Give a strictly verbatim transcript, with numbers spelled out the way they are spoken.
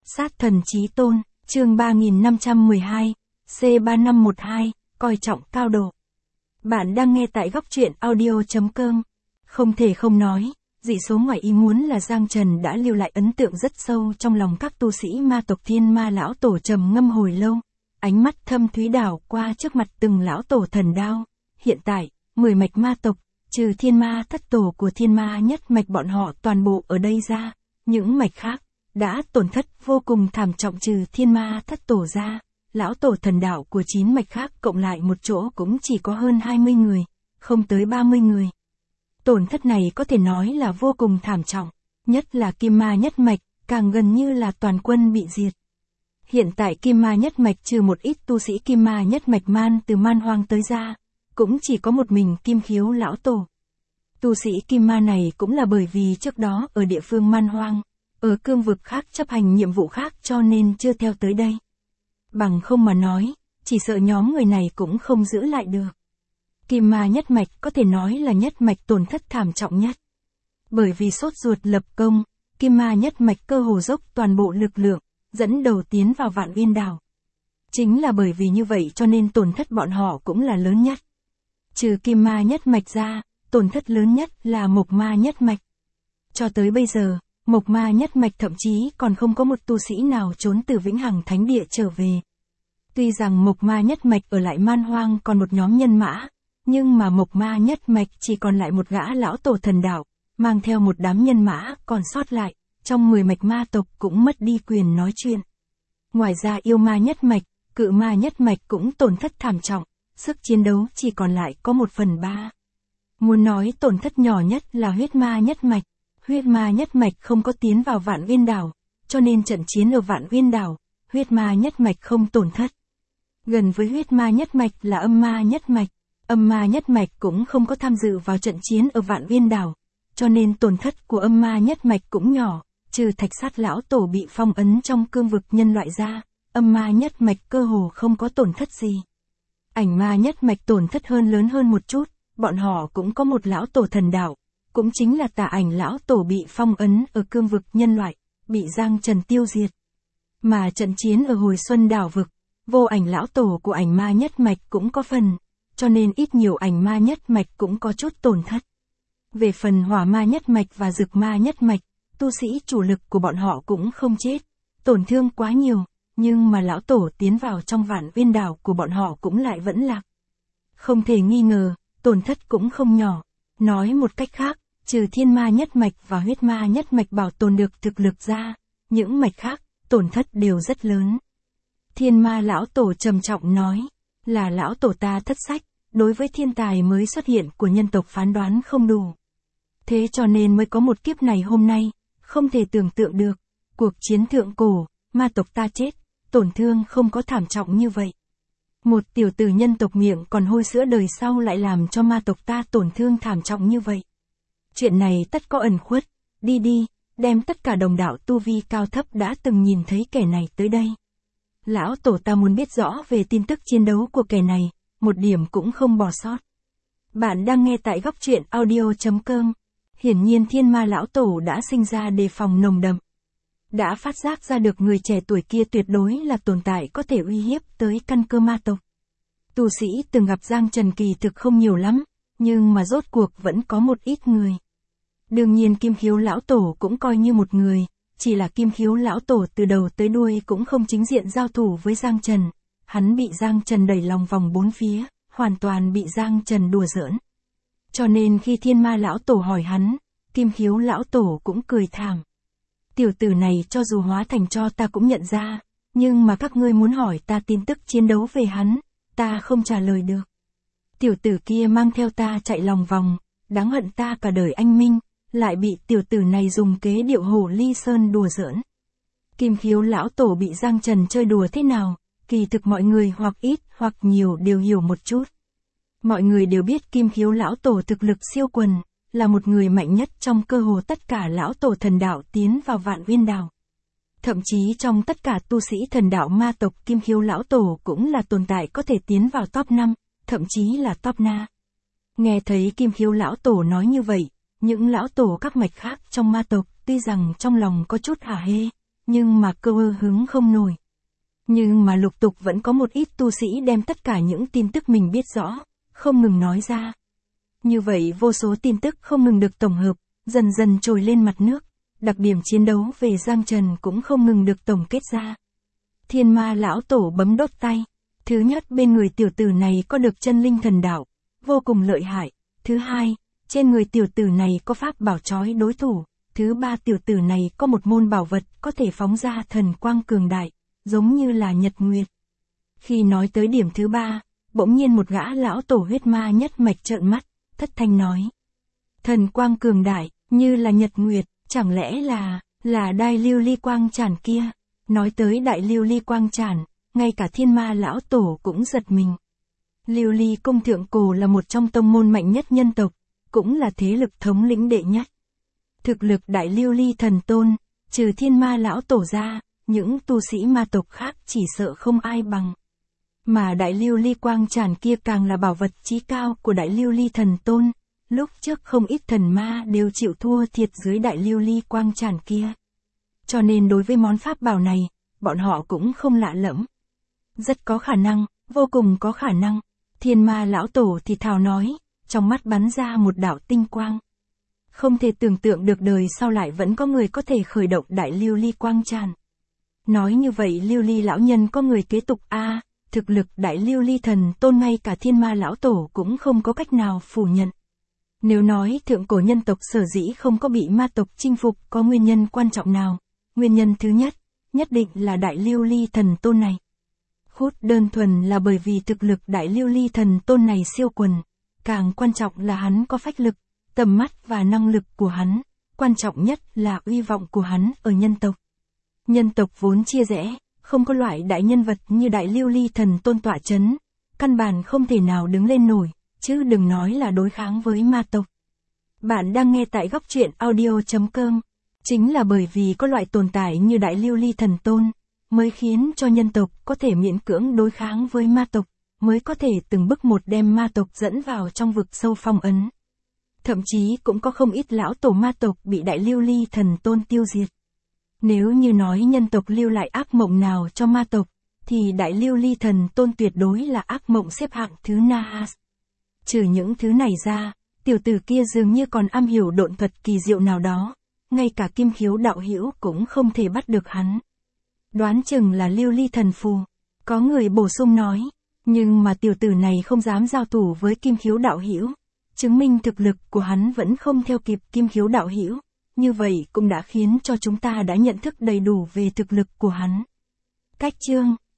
Sát thần chí tôn, chương ba nghìn năm trăm mười hai, C ba năm một hai, coi trọng cao độ. Bạn đang nghe tại góc truyện audio chấm com. Không thể không nói, dị số ngoài ý muốn là Giang Trần đã lưu lại ấn tượng rất sâu trong lòng các tu sĩ ma tộc Thiên Ma lão tổ. Trầm ngâm hồi lâu, ánh mắt thâm thúy đảo qua trước mặt từng lão tổ thần đao. Hiện tại, mười mạch ma tộc, trừ Thiên Ma thất tổ của Thiên Ma nhất mạch bọn họ toàn bộ ở đây ra, những mạch khác đã tổn thất vô cùng thảm trọng. Trừ Thiên Ma thất tổ ra, lão tổ thần đạo của chín mạch khác cộng lại một chỗ cũng chỉ có hơn hai mươi người, không tới ba mươi người. Tổn thất này có thể nói là vô cùng thảm trọng, nhất là Kim Ma nhất mạch, càng gần như là toàn quân bị diệt. Hiện tại Kim Ma nhất mạch trừ một ít tu sĩ Kim Ma nhất mạch man từ man hoang tới ra, cũng chỉ có một mình Kim Khiếu lão tổ. Tu sĩ Kim Ma này cũng là bởi vì trước đó ở địa phương man hoang, ở cương vực khác chấp hành nhiệm vụ khác cho nên chưa theo tới đây. Bằng không mà nói, chỉ sợ nhóm người này cũng không giữ lại được. Kim Ma nhất mạch có thể nói là nhất mạch tổn thất thảm trọng nhất. Bởi vì sốt ruột lập công, Kim Ma nhất mạch cơ hồ dốc toàn bộ lực lượng, dẫn đầu tiến vào Vạn Uyên đảo. Chính là bởi vì như vậy cho nên tổn thất bọn họ cũng là lớn nhất. Trừ Kim Ma nhất mạch ra, tổn thất lớn nhất là Mộc Ma nhất mạch. Cho tới bây giờ, Mộc Ma nhất mạch thậm chí còn không có một tu sĩ nào trốn từ Vĩnh Hằng Thánh Địa trở về. Tuy rằng Mộc Ma nhất mạch ở lại man hoang còn một nhóm nhân mã, nhưng mà Mộc Ma nhất mạch chỉ còn lại một gã lão tổ thần đạo, mang theo một đám nhân mã còn sót lại, trong mười mạch ma tộc cũng mất đi quyền nói chuyện. Ngoài ra Yêu Ma nhất mạch, Cự Ma nhất mạch cũng tổn thất thảm trọng, sức chiến đấu chỉ còn lại có một phần ba. Muốn nói tổn thất nhỏ nhất là Huyết Ma nhất mạch. Huyết Ma nhất mạch không có tiến vào Vạn Uyên đảo, cho nên trận chiến ở Vạn Uyên đảo, Huyết Ma nhất mạch không tổn thất. Gần với Huyết Ma nhất mạch là Âm Ma nhất mạch, Âm Ma nhất mạch cũng không có tham dự vào trận chiến ở Vạn Uyên đảo, cho nên tổn thất của Âm Ma nhất mạch cũng nhỏ, trừ Thạch Sát lão tổ bị phong ấn trong cương vực nhân loại ra, Âm Ma nhất mạch cơ hồ không có tổn thất gì. Ảnh Ma nhất mạch tổn thất hơn lớn hơn một chút, bọn họ cũng có một lão tổ thần đạo, cũng chính là Tà Ảnh lão tổ bị phong ấn ở cương vực nhân loại, bị Giang Trần tiêu diệt. Mà trận chiến ở Hồi Xuân đảo vực, Vô Ảnh lão tổ của Ảnh Ma nhất mạch cũng có phần, cho nên ít nhiều Ảnh Ma nhất mạch cũng có chút tổn thất. Về phần Hỏa Ma nhất mạch và Dực Ma nhất mạch, tu sĩ chủ lực của bọn họ cũng không chết, tổn thương quá nhiều, nhưng mà lão tổ tiến vào trong Vạn Uyên đảo của bọn họ cũng lại vẫn lạc. Không thể nghi ngờ, tổn thất cũng không nhỏ. Nói một cách khác, trừ Thiên Ma nhất mạch và Huyết Ma nhất mạch bảo tồn được thực lực ra, những mạch khác, tổn thất đều rất lớn. Thiên Ma lão tổ trầm trọng nói, là lão tổ ta thất sách, đối với thiên tài mới xuất hiện của nhân tộc phán đoán không đủ. Thế cho nên mới có một kiếp này hôm nay, không thể tưởng tượng được, cuộc chiến thượng cổ, ma tộc ta chết, tổn thương không có thảm trọng như vậy. Một tiểu tử nhân tộc miệng còn hôi sữa đời sau lại làm cho ma tộc ta tổn thương thảm trọng như vậy. Chuyện này tất có ẩn khuất, đi đi, đem tất cả đồng đạo tu vi cao thấp đã từng nhìn thấy kẻ này tới đây. Lão tổ ta muốn biết rõ về tin tức chiến đấu của kẻ này, một điểm cũng không bỏ sót. Bạn đang nghe tại góc truyện audio chấm com. Hiển nhiên Thiên Ma lão tổ đã sinh ra đề phòng nồng đậm. Đã phát giác ra được người trẻ tuổi kia tuyệt đối là tồn tại có thể uy hiếp tới căn cơ ma tộc. Tu sĩ từng gặp Giang Trần kỳ thực không nhiều lắm, nhưng mà rốt cuộc vẫn có một ít người. Đương nhiên Kim Khiếu lão tổ cũng coi như một người, chỉ là Kim Khiếu lão tổ từ đầu tới đuôi cũng không chính diện giao thủ với Giang Trần. Hắn bị Giang Trần đẩy lòng vòng bốn phía, hoàn toàn bị Giang Trần đùa giỡn. Cho nên khi Thiên Ma lão tổ hỏi hắn, Kim Khiếu lão tổ cũng cười thảm. Tiểu tử này cho dù hóa thành cho ta cũng nhận ra, nhưng mà các ngươi muốn hỏi ta tin tức chiến đấu về hắn, ta không trả lời được. Tiểu tử kia mang theo ta chạy lòng vòng, đáng hận ta cả đời anh minh, lại bị tiểu tử này dùng kế điệu hổ ly sơn đùa giỡn. Kim Khiếu lão tổ bị Giang Trần chơi đùa thế nào, kỳ thực mọi người hoặc ít hoặc nhiều đều hiểu một chút. Mọi người đều biết Kim Khiếu lão tổ thực lực siêu quần, là một người mạnh nhất trong cơ hồ tất cả lão tổ thần đạo tiến vào Vạn Uyên đảo. Thậm chí trong tất cả tu sĩ thần đạo ma tộc Kim Khiếu lão tổ cũng là tồn tại có thể tiến vào top năm, thậm chí là top na. Nghe thấy Kim Khiếu lão tổ nói như vậy, những lão tổ các mạch khác trong ma tộc tuy rằng trong lòng có chút hả hê, nhưng mà cơ ơ hứng không nổi. Nhưng mà lục tục vẫn có một ít tu sĩ đem tất cả những tin tức mình biết rõ, không ngừng nói ra. Như vậy vô số tin tức không ngừng được tổng hợp, dần dần trồi lên mặt nước, đặc điểm chiến đấu về Giang Trần cũng không ngừng được tổng kết ra. Thiên Ma lão tổ bấm đốt tay. Thứ nhất, bên người tiểu tử này có được chân linh thần đạo, vô cùng lợi hại. Thứ hai, trên người tiểu tử này có pháp bảo trói đối thủ. Thứ ba, tiểu tử này có một môn bảo vật có thể phóng ra thần quang cường đại, giống như là nhật nguyệt. Khi nói tới điểm thứ ba, bỗng nhiên một gã lão tổ huyết ma nhất mạch trợn mắt, thất thanh nói. Thần quang cường đại, như là nhật nguyệt, chẳng lẽ là, là đại lưu ly quang tràn kia. Nói tới đại lưu ly quang tràn, ngay cả thiên ma lão tổ cũng giật mình. Lưu ly cung thượng cổ là một trong tông môn mạnh nhất nhân tộc, cũng là thế lực thống lĩnh đệ nhất. Thực lực đại lưu ly thần tôn, trừ thiên ma lão tổ ra, những tu sĩ ma tộc khác chỉ sợ không ai bằng. Mà đại lưu ly quang tràn kia càng là bảo vật chí cao của đại lưu ly thần tôn, lúc trước không ít thần ma đều chịu thua thiệt dưới đại lưu ly quang tràn kia. Cho nên đối với món pháp bảo này, bọn họ cũng không lạ lẫm. Rất có khả năng, vô cùng có khả năng, thiên ma lão tổ thì thào nói, trong mắt bắn ra một đạo tinh quang. Không thể tưởng tượng được đời sau lại vẫn có người có thể khởi động đại lưu ly quang tràn. Nói như vậy lưu ly lão nhân có người kế tục a à, thực lực đại lưu ly thần tôn ngay cả thiên ma lão tổ cũng không có cách nào phủ nhận. Nếu nói thượng cổ nhân tộc sở dĩ không có bị ma tộc chinh phục có nguyên nhân quan trọng nào, nguyên nhân thứ nhất, nhất định là đại lưu ly thần tôn này. Hút đơn thuần là bởi vì thực lực đại lưu ly thần tôn này siêu quần, càng quan trọng là hắn có phách lực, tầm mắt và năng lực của hắn, quan trọng nhất là uy vọng của hắn ở nhân tộc. Nhân tộc vốn chia rẽ, không có loại đại nhân vật như đại lưu ly thần tôn tọa chấn, căn bản không thể nào đứng lên nổi, chứ đừng nói là đối kháng với ma tộc. Bạn đang nghe tại góc truyện audio chấm com. Chính là bởi vì có loại tồn tại như đại lưu ly thần tôn, mới khiến cho nhân tộc có thể miễn cưỡng đối kháng với ma tộc, mới có thể từng bước một đem ma tộc dẫn vào trong vực sâu phong ấn. Thậm chí cũng có không ít lão tổ ma tộc bị đại lưu ly thần tôn tiêu diệt. Nếu như nói nhân tộc lưu lại ác mộng nào cho ma tộc, thì đại lưu ly thần tôn tuyệt đối là ác mộng xếp hạng thứ Nahas. Trừ những thứ này ra, tiểu tử kia dường như còn am hiểu độn thuật kỳ diệu nào đó, ngay cả kim khiếu đạo hữu cũng không thể bắt được hắn. Đoán chừng là lưu ly thần phù. Có người bổ sung nói, nhưng mà tiểu tử này không dám giao thủ với kim khiếu đạo hữu, chứng minh thực lực của hắn vẫn không theo kịp kim khiếu đạo hữu. Như vậy cũng đã khiến cho chúng ta đã nhận thức đầy đủ về thực lực của hắn. Cách chương